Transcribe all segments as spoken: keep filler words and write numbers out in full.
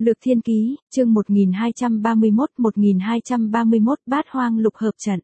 Lược Thiên Ký, chương một nghìn hai trăm ba mươi mốt một nghìn hai trăm ba mươi mốt Bát Hoang Lục Hợp Trận.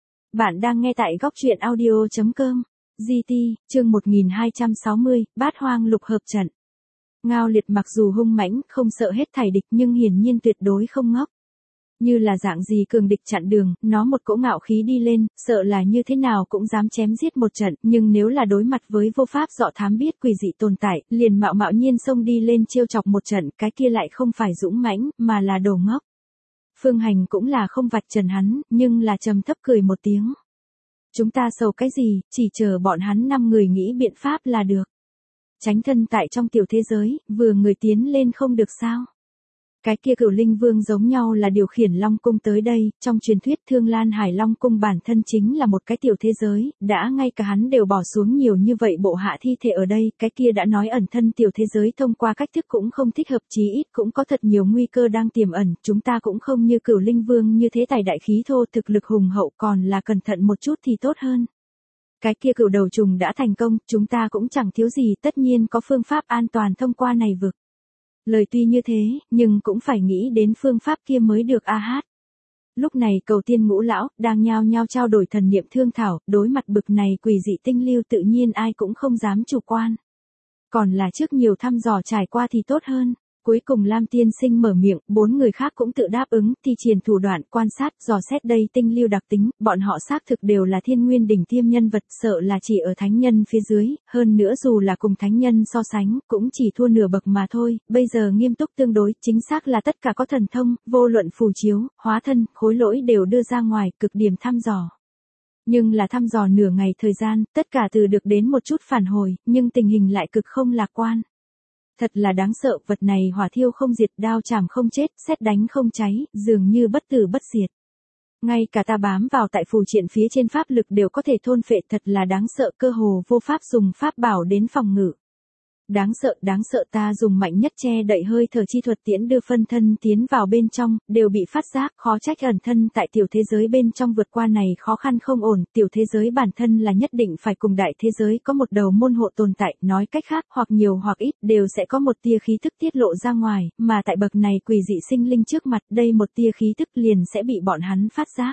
Bạn đang nghe tại góc truyện audio chấm com. giê tê, chương một nghìn hai trăm sáu mươi, Bát Hoang Lục Hợp Trận. Ngao Liệt mặc dù hung mãnh, không sợ hết thảy địch nhưng hiển nhiên tuyệt đối không ngốc. Như là dạng gì cường địch chặn đường, nó một cỗ ngạo khí đi lên, sợ là như thế nào cũng dám chém giết một trận, nhưng nếu là đối mặt với vô pháp dọ thám biết quỷ dị tồn tại, liền mạo mạo nhiên xông đi lên trêu chọc một trận, cái kia lại không phải dũng mãnh, mà là đồ ngốc. Phương Hành cũng là không vạch trần hắn, nhưng là trầm thấp cười một tiếng. Chúng ta sầu cái gì, chỉ chờ bọn hắn năm người nghĩ biện pháp là được. Tránh thân tại trong tiểu thế giới, vừa người tiến lên không được sao. Cái kia Cửu Linh Vương giống nhau là điều khiển Long Cung tới đây, trong truyền thuyết Thương Lan Hải Long Cung bản thân chính là một cái tiểu thế giới, đã ngay cả hắn đều bỏ xuống nhiều như vậy bộ hạ thi thể ở đây, cái kia đã nói ẩn thân tiểu thế giới thông qua cách thức cũng không thích hợp, chí ít cũng có thật nhiều nguy cơ đang tiềm ẩn, chúng ta cũng không như Cửu Linh Vương như thế tài đại khí thô thực lực hùng hậu, còn là cẩn thận một chút thì tốt hơn. Cái kia cửu đầu trùng đã thành công, chúng ta cũng chẳng thiếu gì, tất nhiên có phương pháp an toàn thông qua này vực. Lời tuy như thế, nhưng cũng phải nghĩ đến phương pháp kia mới được a hát. Lúc này Cầu Tiên Ngũ lão đang nhao nhao trao đổi thần niệm thương thảo, đối mặt bực này quỷ dị tinh lưu tự nhiên ai cũng không dám chủ quan. Còn là trước nhiều thăm dò trải qua thì tốt hơn. Cuối cùng Lam Tiên Sinh mở miệng, bốn người khác cũng tự đáp ứng, thi triển thủ đoạn quan sát, dò xét đây tinh lưu đặc tính, bọn họ xác thực đều là thiên nguyên đỉnh tiêm nhân vật, sợ là chỉ ở thánh nhân phía dưới, hơn nữa dù là cùng thánh nhân so sánh, cũng chỉ thua nửa bậc mà thôi, bây giờ nghiêm túc tương đối, chính xác là tất cả có thần thông, vô luận phù chiếu, hóa thân, khối lỗi đều đưa ra ngoài, cực điểm thăm dò. Nhưng là thăm dò nửa ngày thời gian, tất cả từ được đến một chút phản hồi, nhưng tình hình lại cực không lạc quan. Thật là đáng sợ, vật này hỏa thiêu không diệt, đao chảm không chết, sét đánh không cháy, dường như bất tử bất diệt. Ngay cả ta bám vào tại phù triện phía trên pháp lực đều có thể thôn phệ, thật là đáng sợ, cơ hồ vô pháp dùng pháp bảo đến phòng ngự. Đáng sợ, đáng sợ, ta dùng mạnh nhất che đậy hơi thở chi thuật tiễn đưa phân thân tiến vào bên trong, đều bị phát giác, khó trách ẩn thân tại tiểu thế giới bên trong vượt qua này khó khăn không ổn, tiểu thế giới bản thân là nhất định phải cùng đại thế giới có một đầu môn hộ tồn tại, nói cách khác, hoặc nhiều hoặc ít, đều sẽ có một tia khí thức tiết lộ ra ngoài, mà tại bậc này quỷ dị sinh linh trước mặt, đây một tia khí thức liền sẽ bị bọn hắn phát giác.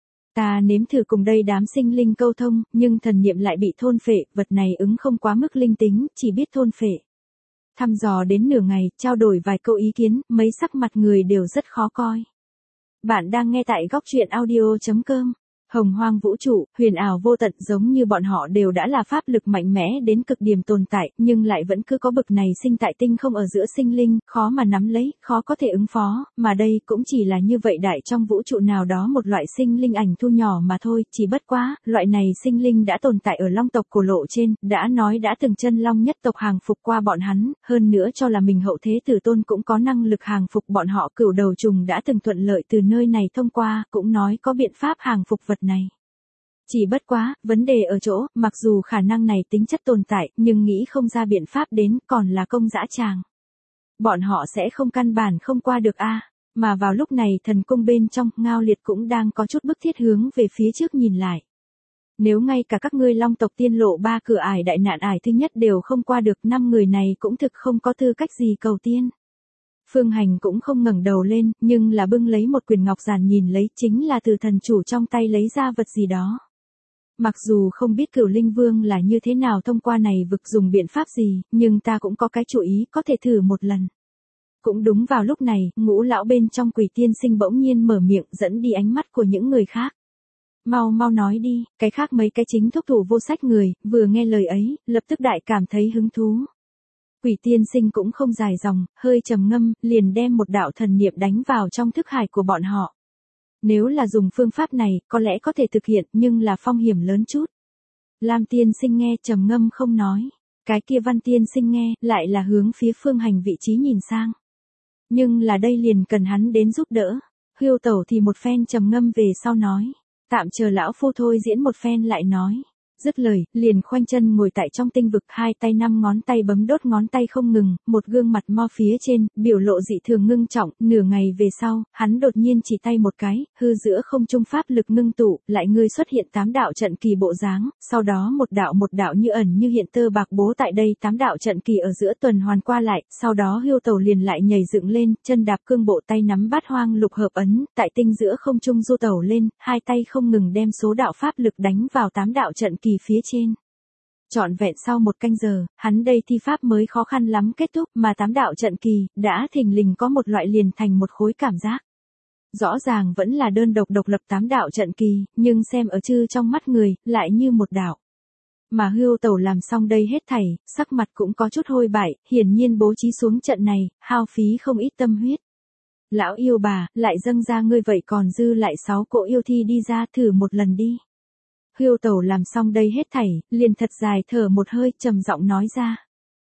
Ta nếm thử cùng đây đám sinh linh câu thông, nhưng thần niệm lại bị thôn phệ, vật này ứng không quá mức linh tính, chỉ biết thôn phệ. Thăm dò đến nửa ngày, trao đổi vài câu ý kiến, mấy sắc mặt người đều rất khó coi. Bạn đang nghe tại góc truyện audio chấm com. Hồng Hoang vũ trụ, huyền ảo vô tận, giống như bọn họ đều đã là pháp lực mạnh mẽ đến cực điểm tồn tại, nhưng lại vẫn cứ có bực này sinh tại tinh không ở giữa sinh linh, khó mà nắm lấy, khó có thể ứng phó, mà đây cũng chỉ là như vậy đại trong vũ trụ nào đó một loại sinh linh ảnh thu nhỏ mà thôi, chỉ bất quá, loại này sinh linh đã tồn tại ở long tộc cổ lộ trên, đã nói đã từng chân long nhất tộc hàng phục qua bọn hắn, hơn nữa cho là mình hậu thế tử tôn cũng có năng lực hàng phục bọn họ, cửu đầu trùng đã từng thuận lợi từ nơi này thông qua, cũng nói có biện pháp hàng phục vật này. Chỉ bất quá, vấn đề ở chỗ, mặc dù khả năng này tính chất tồn tại, nhưng nghĩ không ra biện pháp đến, còn là công dã tràng. Bọn họ sẽ không căn bản không qua được a. Mà vào lúc này thần cung bên trong, Ngao Liệt cũng đang có chút bức thiết hướng về phía trước nhìn lại. Nếu ngay cả các ngươi long tộc tiên lộ ba cửa ải đại nạn ải thứ nhất đều không qua được, năm người này cũng thực không có tư cách gì cầu tiên. Phương Hành cũng không ngẩng đầu lên, nhưng là bưng lấy một quyển ngọc giản nhìn lấy, chính là từ thần chủ trong tay lấy ra vật gì đó. Mặc dù không biết Cửu Linh Vương là như thế nào thông qua này vực dùng biện pháp gì, nhưng ta cũng có cái chủ ý, có thể thử một lần. Cũng đúng vào lúc này, Ngũ lão bên trong Quỷ Tiên Sinh bỗng nhiên mở miệng, dẫn đi ánh mắt của những người khác. Mau mau nói đi, cái khác mấy cái chính thúc thủ vô sách người, vừa nghe lời ấy, lập tức đại cảm thấy hứng thú. Quỷ Tiên Sinh cũng không dài dòng, hơi trầm ngâm, liền đem một đạo thần niệm đánh vào trong thức hải của bọn họ. Nếu là dùng phương pháp này, có lẽ có thể thực hiện, nhưng là phong hiểm lớn chút. Lam Tiên Sinh nghe trầm ngâm không nói. Cái kia Văn Tiên Sinh nghe, lại là hướng phía Phương Hành vị trí nhìn sang. Nhưng là đây liền cần hắn đến giúp đỡ. Hưu Tẩu thì một phen trầm ngâm về sau nói. Tạm chờ lão phu thôi diễn một phen lại nói. Dứt lời, liền khoanh chân ngồi tại trong tinh vực, hai tay năm ngón tay bấm đốt ngón tay không ngừng, một gương mặt mo phía trên, biểu lộ dị thường ngưng trọng, nửa ngày về sau, hắn đột nhiên chỉ tay một cái, hư giữa không trung pháp lực ngưng tụ, lại ngươi xuất hiện tám đạo trận kỳ bộ dáng, sau đó một đạo một đạo như ẩn như hiện tơ bạc bố tại đây tám đạo trận kỳ ở giữa tuần hoàn qua lại, sau đó Hưu Tẩu liền lại nhảy dựng lên, chân đạp cương bộ tay nắm bát hoang lục hợp ấn, tại tinh giữa không trung du tẩu lên, hai tay không ngừng đem số đạo pháp lực đánh vào tám đạo trận kỳ phía trên. Trọn vẹn sau một canh giờ, hắn đây thi pháp mới khó khăn lắm kết thúc, mà tám đạo trận kỳ đã thình lình có một loại liền thành một khối cảm giác. Rõ ràng vẫn là đơn độc độc lập tám đạo trận kỳ, nhưng xem ở chư trong mắt người, lại như một đạo. Mà Hưu Tẩu làm xong đây hết thảy, sắc mặt cũng có chút hôi bại, hiển nhiên bố trí xuống trận này, hao phí không ít tâm huyết. Lão yêu bà, lại dâng ra ngươi vậy còn dư lại sáu cỗ yêu thi đi ra thử một lần đi. Hưu Tẩu làm xong đây hết thảy, liền thật dài thở một hơi, trầm giọng nói ra.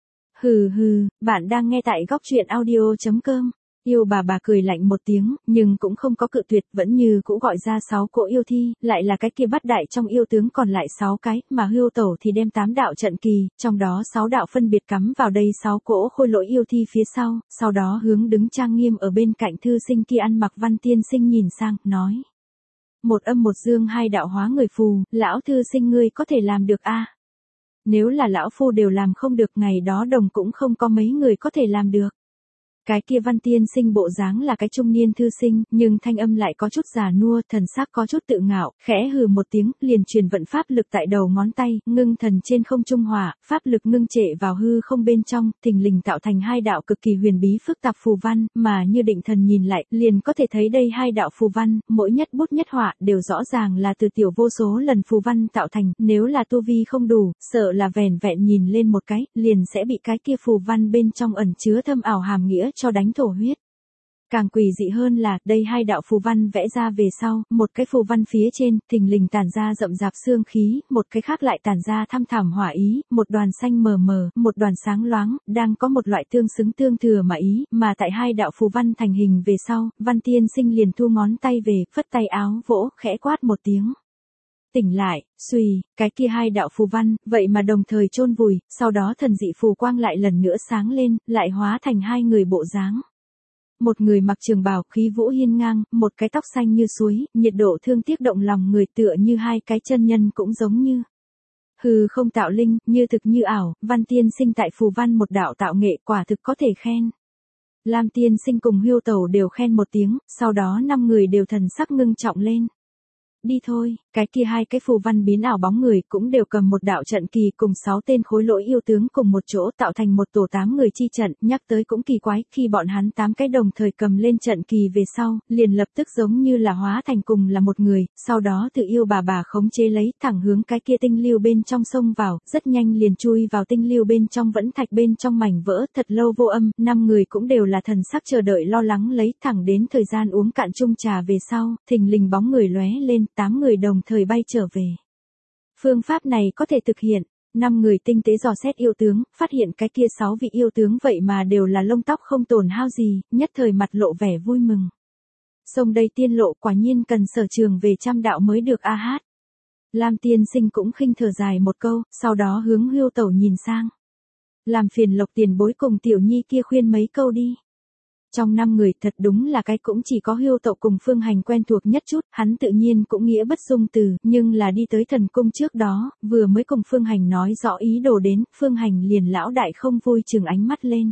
Hừ hừ, bạn đang nghe tại góc truyện audio chấm com. Yêu bà bà cười lạnh một tiếng, nhưng cũng không có cự tuyệt, vẫn như cũ gọi ra sáu cỗ yêu thi, lại là cái kia bắt đại trong yêu tướng còn lại sáu cái, mà Hưu Tẩu thì đem tám đạo trận kỳ, trong đó sáu đạo phân biệt cắm vào đây sáu cỗ khôi lỗi yêu thi phía sau, sau đó hướng đứng trang nghiêm ở bên cạnh thư sinh kia ăn mặc văn tiên sinh nhìn sang, nói. Một âm một dương hai đạo hóa người phù, lão thư sinh ngươi có thể làm được a? Nếu là lão phu đều làm không được, ngày đó đồng cũng không có mấy người có thể làm được. Cái kia văn tiên sinh bộ dáng là cái trung niên thư sinh, nhưng thanh âm lại có chút già nua, thần sắc có chút tự ngạo, khẽ hừ một tiếng, liền truyền vận pháp lực tại đầu ngón tay, ngưng thần trên không trung hỏa, pháp lực ngưng trệ vào hư không bên trong, thình lình tạo thành hai đạo cực kỳ huyền bí phức tạp phù văn, mà như định thần nhìn lại, liền có thể thấy đây hai đạo phù văn, mỗi nhất bút nhất họa đều rõ ràng là từ tiểu vô số lần phù văn tạo thành, nếu là tu vi không đủ, sợ là vẻn vẹn nhìn lên một cái, liền sẽ bị cái kia phù văn bên trong ẩn chứa thâm ảo hàm nghĩa cho đánh thổ huyết. Càng quỷ dị hơn là, đây hai đạo phù văn vẽ ra về sau, một cái phù văn phía trên, thình lình tản ra rậm rạp xương khí, một cái khác lại tản ra thăm thẳm hỏa ý, một đoàn xanh mờ mờ, một đoàn sáng loáng, đang có một loại tương xứng tương thừa mà ý, mà tại hai đạo phù văn thành hình về sau, văn tiên sinh liền thu ngón tay về, phất tay áo vỗ, khẽ quát một tiếng. Tỉnh lại, xùy, cái kia hai đạo phù văn, vậy mà đồng thời chôn vùi, sau đó thần dị phù quang lại lần nữa sáng lên, lại hóa thành hai người bộ dáng. Một người mặc trường bào khí vũ hiên ngang, một cái tóc xanh như suối, nhiệt độ thương tiếc động lòng người tựa như hai cái chân nhân cũng giống như. Hừ không tạo linh, như thực như ảo, văn tiên sinh tại phù văn một đạo tạo nghệ quả thực có thể khen. Lam tiên sinh cùng Hưu Tẩu đều khen một tiếng, sau đó năm người đều thần sắc ngưng trọng lên. Đi thôi, cái kia hai cái phù văn biến ảo bóng người cũng đều cầm một đạo trận kỳ cùng sáu tên khối lỗi yêu tướng cùng một chỗ tạo thành một tổ tám người chi trận, nhắc tới cũng kỳ quái, khi bọn hắn tám cái đồng thời cầm lên trận kỳ về sau, liền lập tức giống như là hóa thành cùng là một người, sau đó tự yêu bà bà khống chế lấy thẳng hướng cái kia tinh lưu bên trong sông vào, rất nhanh liền chui vào tinh lưu bên trong vẫn thạch bên trong mảnh vỡ, thật lâu vô âm, năm người cũng đều là thần sắc chờ đợi lo lắng lấy thẳng đến thời gian uống cạn chung trà về sau, thình lình bóng người lóe lên, tám người đồng thời bay trở về. Phương pháp này có thể thực hiện, năm người tinh tế dò xét yêu tướng, phát hiện cái kia sáu vị yêu tướng vậy mà đều là lông tóc không tổn hao gì, nhất thời mặt lộ vẻ vui mừng. Sông đây tiên lộ quả nhiên cần sở trường về trăm đạo mới được a hát. Lam tiên sinh cũng khinh thở dài một câu, sau đó hướng Hưu Tẩu nhìn sang. Làm phiền Lộc tiền bối cùng tiểu nhi kia khuyên mấy câu đi. Trong năm người thật đúng là cái cũng chỉ có Hưu Tẩu cùng Phương Hành quen thuộc nhất chút, hắn tự nhiên cũng nghĩa bất dung từ, nhưng là đi tới thần cung trước đó, vừa mới cùng Phương Hành nói rõ ý đồ đến, Phương Hành liền lão đại không vui chừng ánh mắt lên.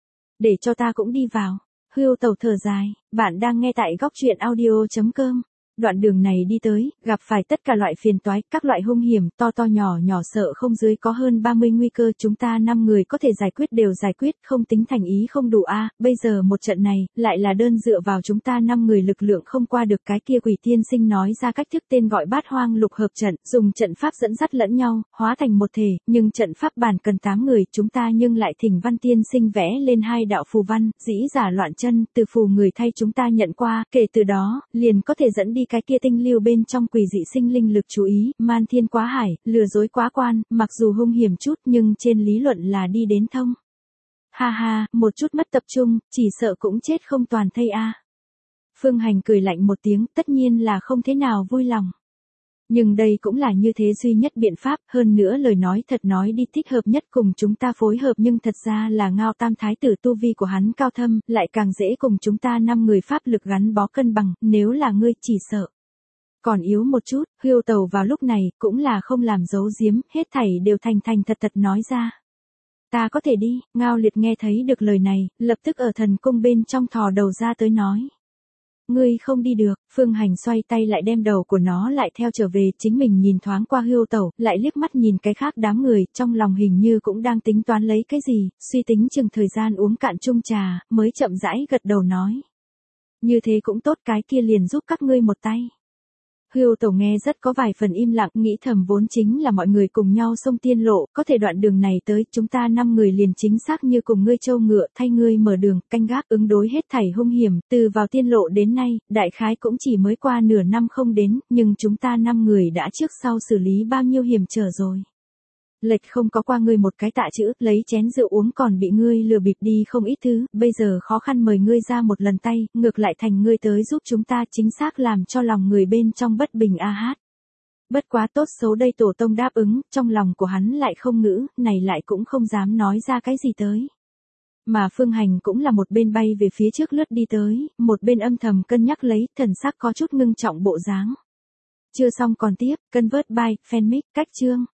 Để cho ta cũng đi vào. Hưu Tẩu thở dài, bạn đang nghe tại góc truyện audio chấm com. Đoạn đường này đi tới, gặp phải tất cả loại phiền toái, các loại hung hiểm, to to nhỏ nhỏ sợ không dưới có hơn ba mươi nguy cơ, chúng ta năm người có thể giải quyết đều giải quyết, không tính thành ý không đủ a, bây giờ một trận này, lại là đơn dựa vào chúng ta năm người lực lượng không qua được cái kia quỷ tiên sinh nói ra cách thức tên gọi bát hoang lục hợp trận, dùng trận pháp dẫn dắt lẫn nhau, hóa thành một thể, nhưng trận pháp bản cần tám người, chúng ta nhưng lại thỉnh văn tiên sinh vẽ lên hai đạo phù văn, dĩ giả loạn chân, từ phù người thay chúng ta nhận qua, kể từ đó, liền có thể dẫn đi cái kia tinh lưu bên trong quỷ dị sinh linh lực chú ý, man thiên quá hải, lừa dối quá quan, mặc dù hung hiểm chút nhưng trên lý luận là đi đến thông. Ha ha, một chút mất tập trung, chỉ sợ cũng chết không toàn thây a. Phương Hành cười lạnh một tiếng, tất nhiên là không thế nào vui lòng. Nhưng đây cũng là như thế duy nhất biện pháp, hơn nữa lời nói thật nói đi thích hợp nhất cùng chúng ta phối hợp nhưng thật ra là Ngao Tam Thái tử tu vi của hắn cao thâm, lại càng dễ cùng chúng ta năm người pháp lực gắn bó cân bằng, nếu là ngươi chỉ sợ. Còn yếu một chút, Hưu Tẩu vào lúc này cũng là không làm giấu giếm, hết thảy đều thành thành thật thật nói ra. Ta có thể đi, Ngao Liệt nghe thấy được lời này, lập tức ở thần cung bên trong thò đầu ra tới nói. Ngươi không đi được, Phương Hành xoay tay lại đem đầu của nó lại theo trở về, chính mình nhìn thoáng qua Hưu Tẩu, lại liếc mắt nhìn cái khác đám người, trong lòng hình như cũng đang tính toán lấy cái gì, suy tính chừng thời gian uống cạn chung trà, mới chậm rãi gật đầu nói. Như thế cũng tốt, cái kia liền giúp các ngươi một tay. Hưu Tẩu nghe rất có vài phần im lặng, nghĩ thầm vốn chính là mọi người cùng nhau xông tiên lộ, có thể đoạn đường này tới, chúng ta năm người liền chính xác như cùng ngươi trâu ngựa, thay ngươi mở đường, canh gác ứng đối hết thảy hung hiểm, từ vào tiên lộ đến nay, đại khái cũng chỉ mới qua nửa năm không đến, nhưng chúng ta năm người đã trước sau xử lý bao nhiêu hiểm trở rồi. Lệch không có qua ngươi một cái tạ chữ, lấy chén rượu uống còn bị ngươi lừa bịp đi không ít thứ, bây giờ khó khăn mời ngươi ra một lần tay, ngược lại thành ngươi tới giúp chúng ta chính xác làm cho lòng người bên trong bất bình a hát. Bất quá tốt xấu đây tổ tông đáp ứng, trong lòng của hắn lại không ngữ, này lại cũng không dám nói ra cái gì tới. Mà Phương Hành cũng là một bên bay về phía trước lướt đi tới, một bên âm thầm cân nhắc lấy, thần sắc có chút ngưng trọng bộ dáng. Chưa xong còn tiếp, cân vớt bài, fanmic, cách chương.